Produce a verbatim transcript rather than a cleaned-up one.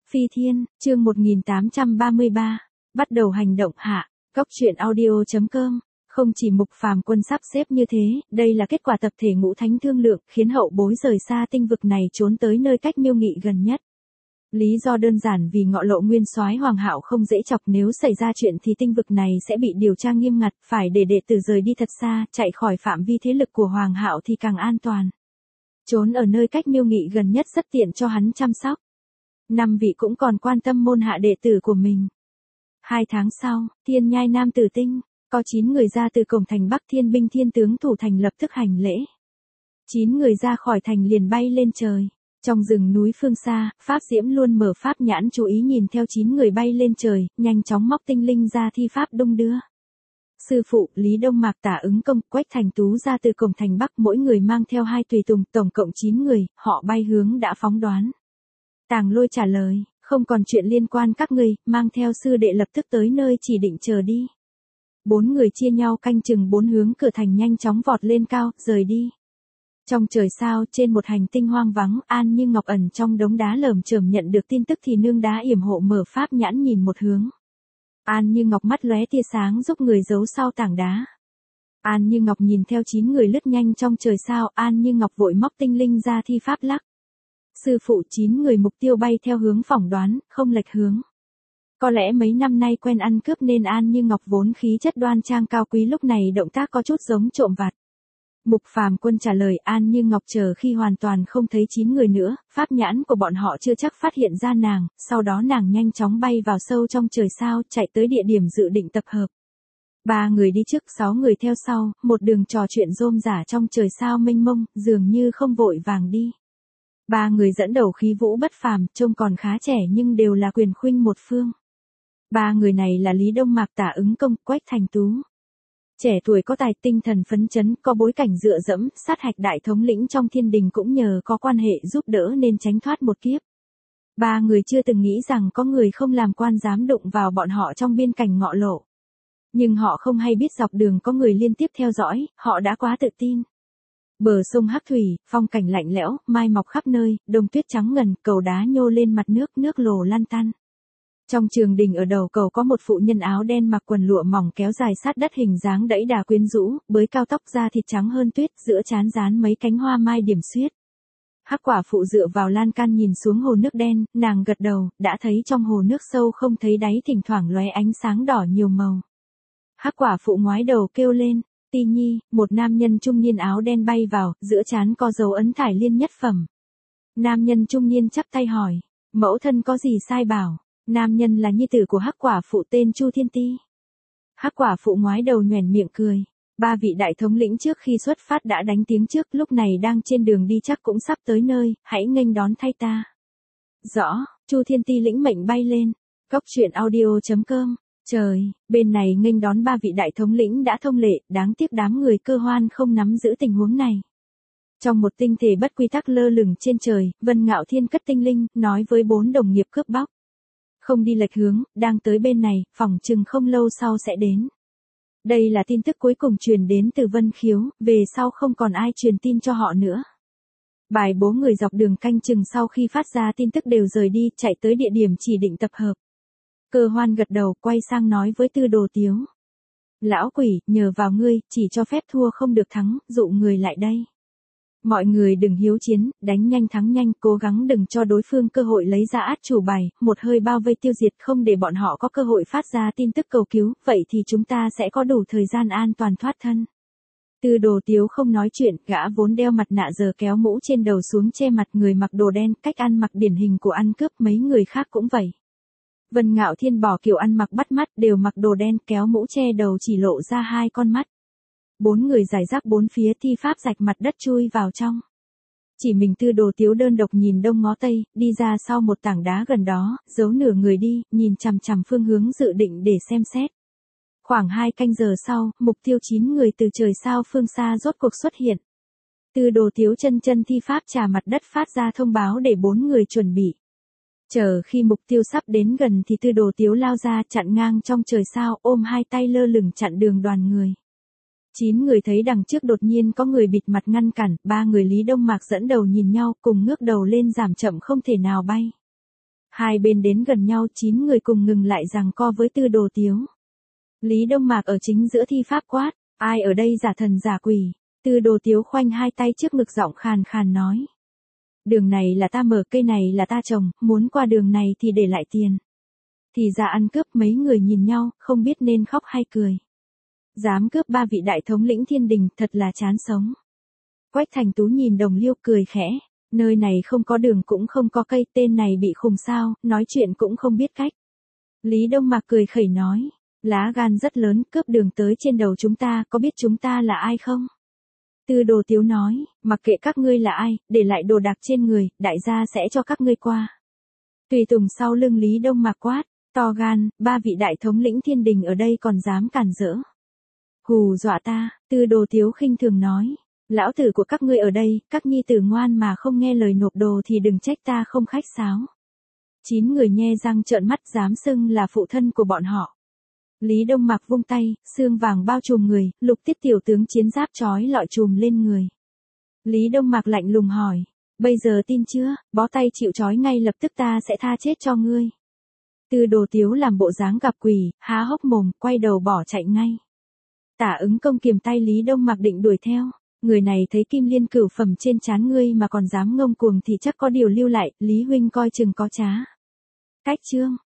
Phi Thiên, chương một nghìn tám trăm ba mươi ba, bắt đầu hành động hạ, Cóc truyện audio.com. Không chỉ Mục Phàm Quân sắp xếp như thế, đây là kết quả tập thể ngũ thánh thương lượng, khiến hậu bối rời xa tinh vực này trốn tới nơi cách Miêu Nghị gần nhất. Lý do đơn giản vì Ngọ Lộ nguyên soái Hoàng Hạo không dễ chọc, nếu xảy ra chuyện thì tinh vực này sẽ bị điều tra nghiêm ngặt, phải để đệ tử rời đi thật xa, chạy khỏi phạm vi thế lực của Hoàng Hạo thì càng an toàn. Trốn ở nơi cách Miêu Nghị gần nhất rất tiện cho hắn chăm sóc. Năm vị cũng còn quan tâm môn hạ đệ tử của mình. Hai tháng sau, Thiên Nhai Nam Tử Tinh, có chín người ra từ cổng thành Bắc, thiên binh thiên tướng thủ thành lập tức hành lễ. Chín người ra khỏi thành liền bay lên trời. Trong rừng núi phương xa, Pháp Diễm luôn mở pháp nhãn chú ý nhìn theo chín người bay lên trời, nhanh chóng móc tinh linh ra thi pháp đung đưa. Sư phụ, Lý Đông Mạc, Tả Ứng Công, Quách Thành Tú ra từ cổng thành Bắc, mỗi người mang theo hai tùy tùng, tổng cộng chín người, họ bay hướng đã phóng đoán. Tàng Lôi trả lời, không còn chuyện liên quan các ngươi, mang theo sư đệ lập tức tới nơi chỉ định chờ đi. Bốn người chia nhau canh chừng bốn hướng cửa thành, nhanh chóng vọt lên cao, rời đi. Trong trời sao, trên một hành tinh hoang vắng, An Như Ngọc ẩn trong đống đá lởm chởm nhận được tin tức thì nương đá yểm hộ mở pháp nhãn nhìn một hướng. An Như Ngọc mắt lóe tia sáng giúp người giấu sau tảng đá. An Như Ngọc nhìn theo chín người lướt nhanh trong trời sao, An Như Ngọc vội móc tinh linh ra thi pháp lắc. Sư phụ, chín người mục tiêu bay theo hướng phỏng đoán, không lệch hướng. Có lẽ mấy năm nay quen ăn cướp nên An Như Ngọc vốn khí chất đoan trang cao quý lúc này động tác có chút giống trộm vặt. Mục Phàm Quân trả lời, An Như Ngọc chờ khi hoàn toàn không thấy chín người nữa, pháp nhãn của bọn họ chưa chắc phát hiện ra nàng, sau đó nàng nhanh chóng bay vào sâu trong trời sao, chạy tới địa điểm dự định tập hợp. Ba người đi trước, sáu người theo sau, một đường trò chuyện rôm rả trong trời sao mênh mông, dường như không vội vàng đi. Ba người dẫn đầu khí vũ bất phàm, trông còn khá trẻ nhưng đều là quyền khuynh một phương. Ba người này là Lý Đông Mạc, Tả Ứng Công, Quách Thành Tú. Trẻ tuổi có tài, tinh thần phấn chấn, có bối cảnh dựa dẫm, sát hạch đại thống lĩnh trong thiên đình cũng nhờ có quan hệ giúp đỡ nên tránh thoát một kiếp. Ba người chưa từng nghĩ rằng có người không làm quan dám đụng vào bọn họ trong biên cảnh Ngọ Lộ. Nhưng họ không hay biết dọc đường có người liên tiếp theo dõi, họ đã quá tự tin. Bờ sông Hắc Thủy, phong cảnh lạnh lẽo, mai mọc khắp nơi, đông tuyết trắng ngần, cầu đá nhô lên mặt nước, nước lồ lăn tăn. Trong trường đình ở đầu cầu có một phụ nhân áo đen mặc quần lụa mỏng kéo dài sát đất, hình dáng đẫy đà quyến rũ, bới cao tóc, da thịt trắng hơn tuyết, giữa trán dán mấy cánh hoa mai điểm xuyết. Hắc quả phụ dựa vào lan can nhìn xuống hồ nước đen, nàng gật đầu, đã thấy trong hồ nước sâu không thấy đáy, thỉnh thoảng lóe ánh sáng đỏ nhiều màu. Hắc quả phụ ngoái đầu kêu lên, Ti Nhi, một nam nhân trung niên áo đen bay vào, giữa trán có dấu ấn thải liên nhất phẩm. Nam nhân trung niên chắp tay hỏi, mẫu thân có gì sai bảo? Nam nhân là nhi tử của Hắc quả phụ tên Chu Thiên Ti. Hắc quả phụ ngoái đầu nhoẻn miệng cười. Ba vị đại thống lĩnh trước khi xuất phát đã đánh tiếng trước, lúc này đang trên đường đi chắc cũng sắp tới nơi, hãy nghênh đón thay ta. Rõ, Chu Thiên Ti lĩnh mệnh bay lên. Cóc truyện audio.com. Trời, bên này nghênh đón ba vị đại thống lĩnh đã thông lệ, đáng tiếc đám người Cơ Hoan không nắm giữ tình huống này. Trong một tinh thể bất quy tắc lơ lửng trên trời, Vân Ngạo Thiên cất tinh linh, nói với bốn đồng nghiệp cướp bóc. Không đi lệch hướng, đang tới bên này, phỏng chừng không lâu sau sẽ đến. Đây là tin tức cuối cùng truyền đến từ Vân Khiếu, về sau không còn ai truyền tin cho họ nữa. Bài bố người dọc đường canh chừng sau khi phát ra tin tức đều rời đi, chạy tới địa điểm chỉ định tập hợp. Cơ Hoan gật đầu, quay sang nói với Tư Đồ Tiếu. Lão quỷ, nhờ vào ngươi, chỉ cho phép thua không được thắng, dụ người lại đây. Mọi người đừng hiếu chiến, đánh nhanh thắng nhanh, cố gắng đừng cho đối phương cơ hội lấy ra át chủ bài, một hơi bao vây tiêu diệt, không để bọn họ có cơ hội phát ra tin tức cầu cứu, vậy thì chúng ta sẽ có đủ thời gian an toàn thoát thân. Tư Đồ Tiếu không nói chuyện, gã vốn đeo mặt nạ giờ kéo mũ trên đầu xuống che mặt, người mặc đồ đen, cách ăn mặc điển hình của ăn cướp, mấy người khác cũng vậy. Vân Ngạo Thiên bỏ kiểu ăn mặc bắt mắt, đều mặc đồ đen, kéo mũ che đầu chỉ lộ ra hai con mắt. Bốn người giải rác bốn phía, thi pháp rạch mặt đất chui vào trong. Chỉ mình Tư Đồ Tiếu đơn độc nhìn đông ngó tây, đi ra sau một tảng đá gần đó, giấu nửa người đi, nhìn chằm chằm phương hướng dự định để xem xét. Khoảng hai canh giờ sau, mục tiêu chín người từ trời sao phương xa rốt cuộc xuất hiện. Tư Đồ Tiếu chân chân thi pháp trà mặt đất phát ra thông báo để bốn người chuẩn bị. Chờ khi mục tiêu sắp đến gần thì Tư Đồ Tiếu lao ra chặn ngang trong trời sao, ôm hai tay lơ lửng chặn đường đoàn người. Chín người thấy đằng trước đột nhiên có người bịt mặt ngăn cản, ba người Lý Đông Mạc dẫn đầu nhìn nhau cùng ngước đầu lên giảm chậm không thể nào bay. Hai bên đến gần nhau, chín người cùng ngừng lại giằng co với Tư Đồ Tiếu. Lý Đông Mạc ở chính giữa thi pháp quát, ai ở đây giả thần giả quỷ? Tư Đồ Tiếu khoanh hai tay trước ngực giọng khàn khàn nói. Đường này là ta mở, cây này là ta trồng, muốn qua đường này thì để lại tiền. Thì ra ăn cướp, mấy người nhìn nhau, không biết nên khóc hay cười. Dám cướp ba vị đại thống lĩnh thiên đình, thật là chán sống. Quách Thành Tú nhìn Đồng Liêu cười khẽ, nơi này không có đường cũng không có cây, tên này bị khùng sao, nói chuyện cũng không biết cách. Lý Đông Mạc cười khẩy nói, lá gan rất lớn, cướp đường tới trên đầu chúng ta, có biết chúng ta là ai không? Tư Đồ Tiếu nói, mặc kệ các ngươi là ai, để lại đồ đạc trên người, đại gia sẽ cho các ngươi qua. Tùy tùng sau lưng Lý Đông Mạc quát, to gan, ba vị đại thống lĩnh thiên đình ở đây còn dám cản rỡ. Hù dọa ta, Tư Đồ Tiếu khinh thường nói, lão tử của các ngươi ở đây, các nhi tử ngoan mà không nghe lời nộp đồ thì đừng trách ta không khách sáo. Chín người nhe răng trợn mắt dám xưng là phụ thân của bọn họ. Lý Đông Mạc vung tay, xương vàng bao trùm người, Lục Tiết tiểu tướng chiến giáp trói lọi trùm lên người. Lý Đông Mạc lạnh lùng hỏi, bây giờ tin chưa, bó tay chịu trói ngay lập tức ta sẽ tha chết cho ngươi. Tư Đồ Tiếu làm bộ dáng gặp quỷ, há hốc mồm, quay đầu bỏ chạy ngay. Tả Ứng Công kiềm tay Lý Đông Mạc định đuổi theo, người này thấy kim liên cửu phẩm trên trán ngươi mà còn dám ngông cuồng thì chắc có điều lưu lại, Lý huynh coi chừng có trá. Cách chương